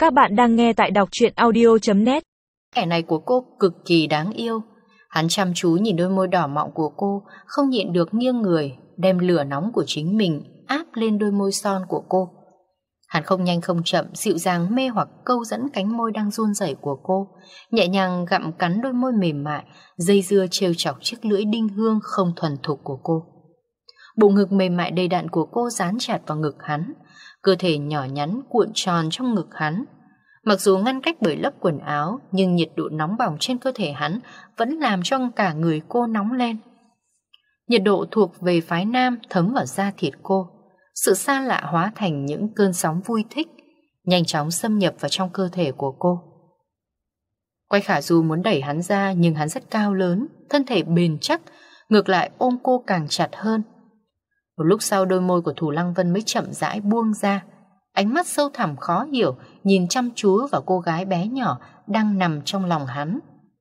Các bạn đang nghe tại đọc truyện audio.net. Kẻ này của cô cực kỳ đáng yêu. Hắn chăm chú nhìn đôi môi đỏ mọng của cô, không nhịn được nghiêng người, đem lửa nóng của chính mình áp lên đôi môi son của cô. Hắn không nhanh không chậm, dịu dàng mê hoặc câu dẫn cánh môi đang run rẩy của cô, nhẹ nhàng gặm cắn đôi môi mềm mại, dây dưa trêu chọc chiếc lưỡi đinh hương không thuần thục của cô. Bụng ngực mềm mại đầy đặn của cô dán chặt vào ngực hắn, cơ thể nhỏ nhắn cuộn tròn trong ngực hắn. Mặc dù ngăn cách bởi lớp quần áo, nhưng nhiệt độ nóng bỏng trên cơ thể hắn vẫn làm cho cả người cô nóng lên. Nhiệt độ thuộc về phái nam thấm vào da thịt cô. Sự xa lạ hóa thành những cơn sóng vui thích, nhanh chóng xâm nhập vào trong cơ thể của cô. Quách Khả Du muốn đẩy hắn ra, nhưng hắn rất cao lớn, thân thể bền chắc, ngược lại ôm cô càng chặt hơn. Một lúc sau, đôi môi của Thủ Lăng Vân mới chậm rãi buông ra. Ánh mắt sâu thẳm khó hiểu nhìn chăm chú vào cô gái bé nhỏ đang nằm trong lòng hắn.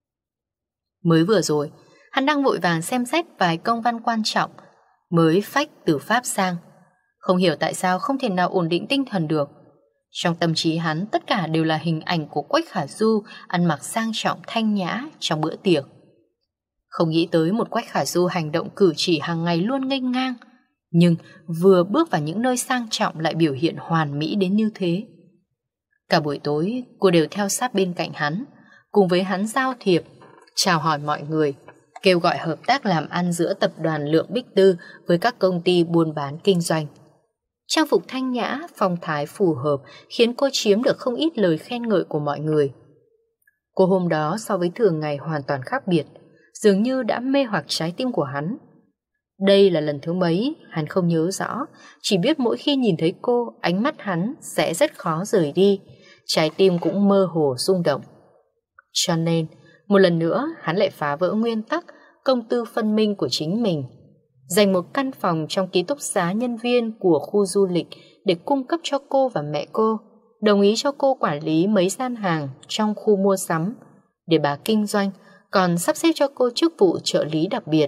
Mới vừa rồi, hắn đang vội vàng xem xét vài công văn quan trọng, mới phách từ Pháp sang. Không hiểu tại sao không thể nào ổn định tinh thần được. Trong tâm trí hắn tất cả đều là hình ảnh của Quách Khả Du ăn mặc sang trọng thanh nhã trong bữa tiệc. Không nghĩ tới một Quách Khả Du hành động cử chỉ hàng ngày luôn nghênh ngang, nhưng vừa bước vào những nơi sang trọng lại biểu hiện hoàn mỹ đến như thế. Cả buổi tối cô đều theo sát bên cạnh hắn, cùng với hắn giao thiệp, chào hỏi mọi người, kêu gọi hợp tác làm ăn giữa tập đoàn Lượng Bích Tư với các công ty buôn bán kinh doanh. Trang phục thanh nhã, phong thái phù hợp khiến cô chiếm được không ít lời khen ngợi của mọi người. Cô hôm đó so với thường ngày hoàn toàn khác biệt, dường như đã mê hoặc trái tim của hắn. Đây là lần thứ mấy, hắn không nhớ rõ, chỉ biết mỗi khi nhìn thấy cô, ánh mắt hắn sẽ rất khó rời đi, trái tim cũng mơ hồ rung động. Cho nên, một lần nữa hắn lại phá vỡ nguyên tắc công tư phân minh của chính mình, dành một căn phòng trong ký túc xá nhân viên của khu du lịch để cung cấp cho cô và mẹ cô, đồng ý cho cô quản lý mấy gian hàng trong khu mua sắm để bà kinh doanh, còn sắp xếp cho cô chức vụ trợ lý đặc biệt.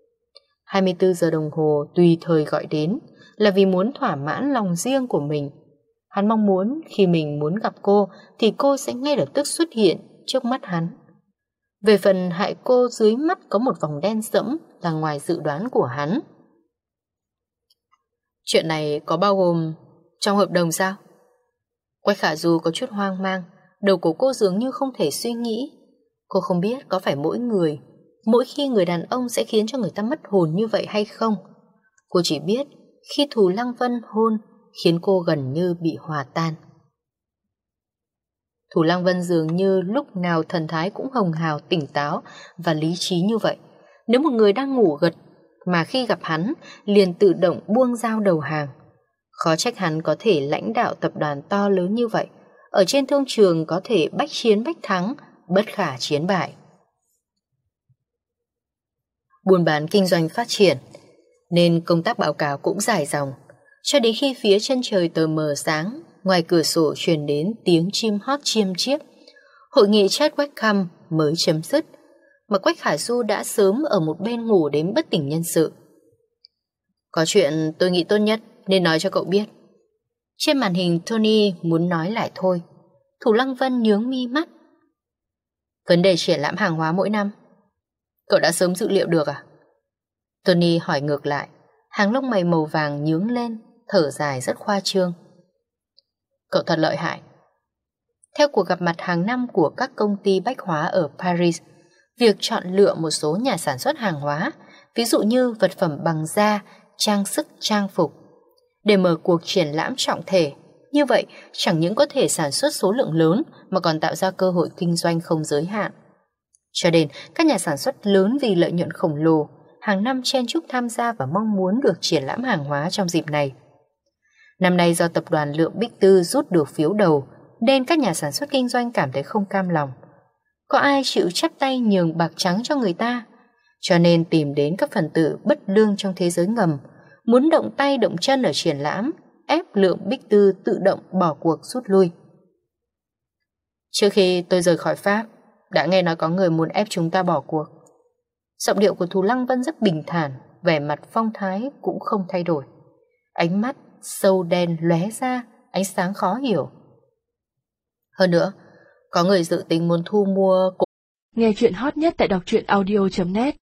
24 giờ đồng hồ tùy thời gọi đến là vì muốn thỏa mãn lòng riêng của mình. Hắn mong muốn khi mình muốn gặp cô thì cô sẽ ngay lập tức xuất hiện trước mắt hắn. Về phần hại cô dưới mắt có một vòng đen sẫm là ngoài dự đoán của hắn. Chuyện này có bao gồm trong hợp đồng sao? Quách Khả Du có chút hoang mang, đầu của cô dường như không thể suy nghĩ. Cô không biết có phải mỗi khi người đàn ông sẽ khiến cho người ta mất hồn như vậy hay không. Cô chỉ biết khi Thủ Lăng Vân hôn khiến cô gần như bị hòa tan. Thủ Lăng Vân dường như lúc nào thần thái cũng hồng hào, tỉnh táo và lý trí như vậy. Nếu một người đang ngủ gật mà khi gặp hắn liền tự động buông dao đầu hàng, khó trách hắn có thể lãnh đạo tập đoàn to lớn như vậy, ở trên thương trường có thể bách chiến bách thắng, bất khả chiến bại. Buôn bán kinh doanh phát triển nên công tác báo cáo cũng dài dòng, cho đến khi phía chân trời tờ mờ sáng, ngoài cửa sổ truyền đến tiếng chim hót chiêm chiếp, hội nghị chat webcam mới chấm dứt, mà Quách Khả Du đã sớm ở một bên ngủ đến bất tỉnh nhân sự. Có chuyện tôi nghĩ tốt nhất nên nói cho cậu biết. Trên màn hình Tony muốn nói lại thôi. Thủ Lăng Vân nhướng mi mắt. Vấn đề triển lãm hàng hóa mỗi năm, cậu đã sớm dự liệu được à? Tony hỏi ngược lại, hàng lông mày màu vàng nhướng lên, thở dài rất khoa trương. Cậu thật lợi hại. Theo cuộc gặp mặt hàng năm của các công ty bách hóa ở Paris, việc chọn lựa một số nhà sản xuất hàng hóa, ví dụ như vật phẩm bằng da, trang sức, trang phục, để mở cuộc triển lãm trọng thể, như vậy chẳng những có thể sản xuất số lượng lớn mà còn tạo ra cơ hội kinh doanh không giới hạn. Cho nên, các nhà sản xuất lớn vì lợi nhuận khổng lồ, hàng năm chen chúc tham gia và mong muốn được triển lãm hàng hóa trong dịp này. Năm nay do tập đoàn Lượng Bích Tư rút được phiếu đầu, nên các nhà sản xuất kinh doanh cảm thấy không cam lòng. Có ai chịu chắp tay nhường bạc trắng cho người ta, cho nên tìm đến các phần tử bất lương trong thế giới ngầm, muốn động tay động chân ở triển lãm, ép Lượng Bích Tư tự động bỏ cuộc rút lui. Trước khi tôi rời khỏi Pháp, đã nghe nói có người muốn ép chúng ta bỏ cuộc. Giọng điệu của Thủ Lăng Vân rất bình thản, vẻ mặt phong thái cũng không thay đổi. Ánh mắt sâu đen lóe ra ánh sáng khó hiểu. Hơn nữa, có người dự tính muốn thu mua cổ. Nghe chuyện hot nhất tại đọc truyện audio.net